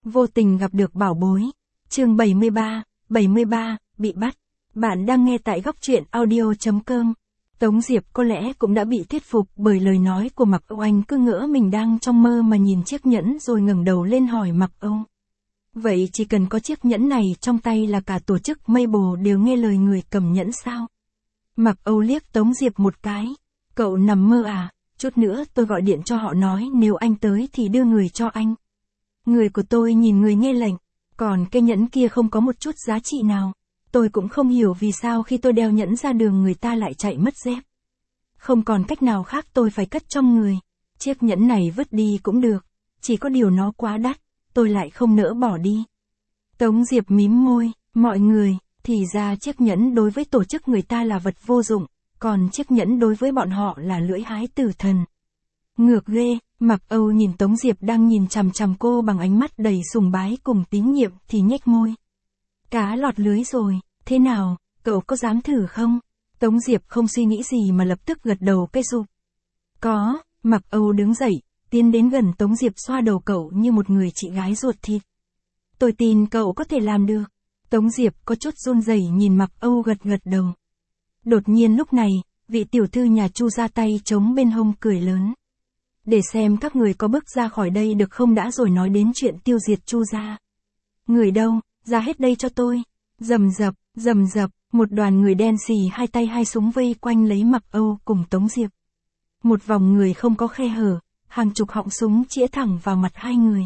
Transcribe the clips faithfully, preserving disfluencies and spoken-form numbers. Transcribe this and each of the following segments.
Vô tình gặp được bảo bối. Chương bảy mươi ba, bảy mươi ba, bị bắt. Bạn đang nghe tại góc truyện audio chấm com. Tống Diệp có lẽ cũng đã bị thuyết phục bởi lời nói của Mạc Âu, anh cứ ngỡ mình đang trong mơ mà nhìn chiếc nhẫn rồi ngẩng đầu lên hỏi Mạc Âu. Vậy chỉ cần có chiếc nhẫn này trong tay là cả tổ chức Mabel đều nghe lời người cầm nhẫn sao? Mạc Âu liếc Tống Diệp một cái. Cậu nằm mơ à, chút nữa tôi gọi điện cho họ nói nếu anh tới thì đưa người cho anh. Người của tôi nhìn người nghe lệnh, còn cái nhẫn kia không có một chút giá trị nào. Tôi cũng không hiểu vì sao khi tôi đeo nhẫn ra đường người ta lại chạy mất dép. Không còn cách nào khác tôi phải cất trong người. Chiếc nhẫn này vứt đi cũng được, chỉ có điều nó quá đắt, tôi lại không nỡ bỏ đi. Tống Diệp mím môi, mọi người, thì ra chiếc nhẫn đối với tổ chức người ta là vật vô dụng, còn chiếc nhẫn đối với bọn họ là lưỡi hái tử thần. Ngược ghê, Mạc Âu nhìn Tống Diệp đang nhìn chằm chằm cô bằng ánh mắt đầy sùng bái cùng tín nhiệm thì nhếch môi. Cá lọt lưới rồi, thế nào, cậu có dám thử không? Tống Diệp không suy nghĩ gì mà lập tức gật đầu cái rụp. Có, Mạc Âu đứng dậy, tiến đến gần Tống Diệp xoa đầu cậu như một người chị gái ruột thịt. Tôi tin cậu có thể làm được. Tống Diệp có chút run rẩy nhìn Mạc Âu gật gật đầu. Đột nhiên lúc này, vị tiểu thư nhà Chu ra tay chống bên hông cười lớn. Để xem các người có bước ra khỏi đây được không đã rồi nói đến chuyện tiêu diệt Chu gia. Người đâu, ra hết đây cho tôi. Rầm rập, rầm rập, một đoàn người đen xì hai tay hai súng vây quanh lấy Mạc Âu cùng Tống Diệp. Một vòng người không có khe hở, hàng chục họng súng chĩa thẳng vào mặt hai người.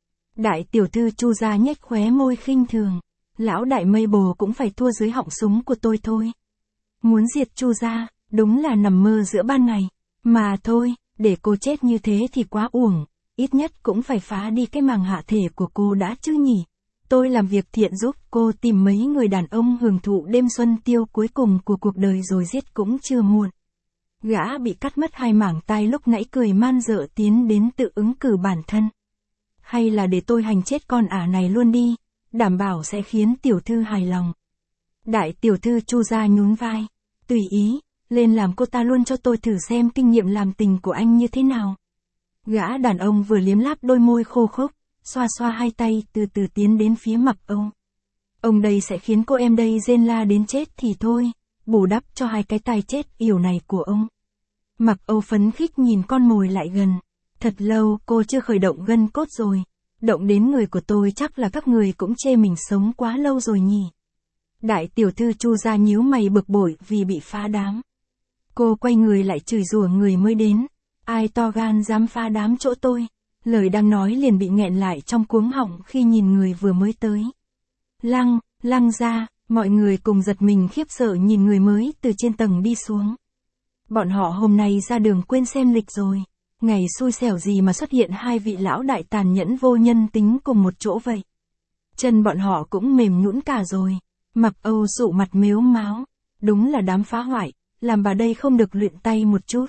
Đại tiểu thư Chu gia nhếch khóe môi khinh thường. Lão đại Mabel cũng phải thua dưới họng súng của tôi thôi. Muốn diệt Chu gia, đúng là nằm mơ giữa ban ngày. Mà thôi, để cô chết như thế thì quá uổng, ít nhất cũng phải phá đi cái màng hạ thể của cô đã chứ nhỉ. Tôi làm việc thiện giúp cô tìm mấy người đàn ông hưởng thụ đêm xuân tiêu cuối cùng của cuộc đời rồi giết cũng chưa muộn. Gã bị cắt mất hai mảng tai lúc nãy cười man dợ tiến đến tự ứng cử bản thân. Hay là để tôi hành chết con ả này luôn đi, đảm bảo sẽ khiến tiểu thư hài lòng. Đại tiểu thư Chu gia nhún vai, tùy ý, lên làm cô ta luôn cho tôi thử xem kinh nghiệm làm tình của anh như thế nào. Gã đàn ông vừa liếm láp đôi môi khô khốc, xoa xoa hai tay từ từ tiến đến phía Mạc Âu. Ông đây sẽ khiến cô em đây rên la đến chết thì thôi, bù đắp cho hai cái tai chết yểu này của ông. Mạc Âu phấn khích nhìn con mồi lại gần. Thật lâu cô chưa khởi động gân cốt rồi. Động đến người của tôi chắc là các người cũng chê mình sống quá lâu rồi nhỉ. Đại tiểu thư Chu gia nhíu mày bực bội vì bị phá đám. Cô quay người lại chửi rủa người mới đến. Ai to gan dám phá đám chỗ tôi. Lời đang nói liền bị nghẹn lại trong cuống họng khi nhìn người vừa mới tới. Lăng, lăng ra, mọi người cùng giật mình khiếp sợ nhìn người mới từ trên tầng đi xuống. Bọn họ hôm nay ra đường quên xem lịch rồi. Ngày xui xẻo gì mà xuất hiện hai vị lão đại tàn nhẫn vô nhân tính cùng một chỗ vậy. Chân bọn họ cũng mềm nhũn cả rồi. Mạc Âu sụ mặt mếu máo. Đúng là đám phá hoại, làm bà đây không được luyện tay một chút.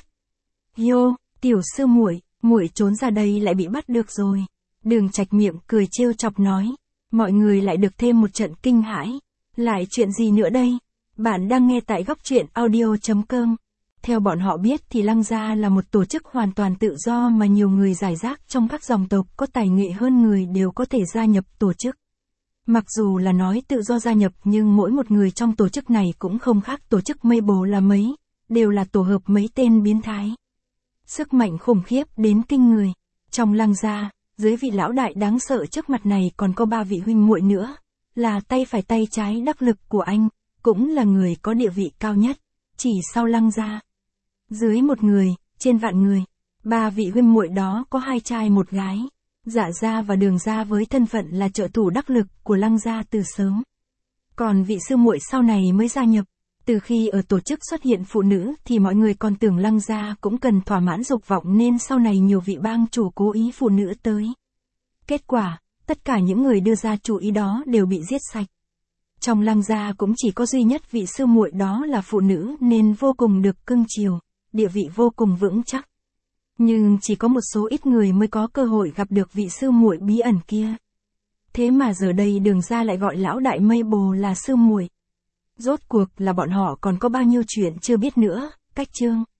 Yo, tiểu sư muội, muội trốn ra đây lại bị bắt được rồi. Đường Trạch miệng cười trêu chọc nói. Mọi người lại được thêm một trận kinh hãi. Lại chuyện gì nữa đây? Bạn đang nghe tại góc truyện audio chấm com. Theo bọn họ biết thì Lăng gia là một tổ chức hoàn toàn tự do mà nhiều người rải rác trong các dòng tộc có tài nghệ hơn người đều có thể gia nhập tổ chức. Mặc dù là nói tự do gia nhập nhưng mỗi một người trong tổ chức này cũng không khác tổ chức Mabel là mấy, đều là tổ hợp mấy tên biến thái. Sức mạnh khủng khiếp đến kinh người. Trong Lăng gia, dưới vị lão đại đáng sợ trước mặt này còn có ba vị huynh muội nữa, là tay phải tay trái đắc lực của anh, cũng là người có địa vị cao nhất, chỉ sau Lăng gia. Dưới một người, trên vạn người, ba vị huynh muội đó có hai trai một gái. Dạ gia và Đường gia với thân phận là trợ thủ đắc lực của Lăng gia từ sớm. Còn vị sư muội sau này mới gia nhập. Từ khi ở tổ chức xuất hiện phụ nữ thì mọi người còn tưởng Lăng gia cũng cần thỏa mãn dục vọng nên sau này nhiều vị bang chủ cố ý phụ nữ tới. Kết quả, tất cả những người đưa ra chủ ý đó đều bị giết sạch. Trong Lăng gia cũng chỉ có duy nhất vị sư muội đó là phụ nữ nên vô cùng được cưng chiều, địa vị vô cùng vững chắc. Nhưng chỉ có một số ít người mới có cơ hội gặp được vị sư muội bí ẩn kia. Thế mà giờ đây Đường gia lại gọi lão đại Mabel là sư muội. Rốt cuộc là bọn họ còn có bao nhiêu chuyện chưa biết nữa, cách chương.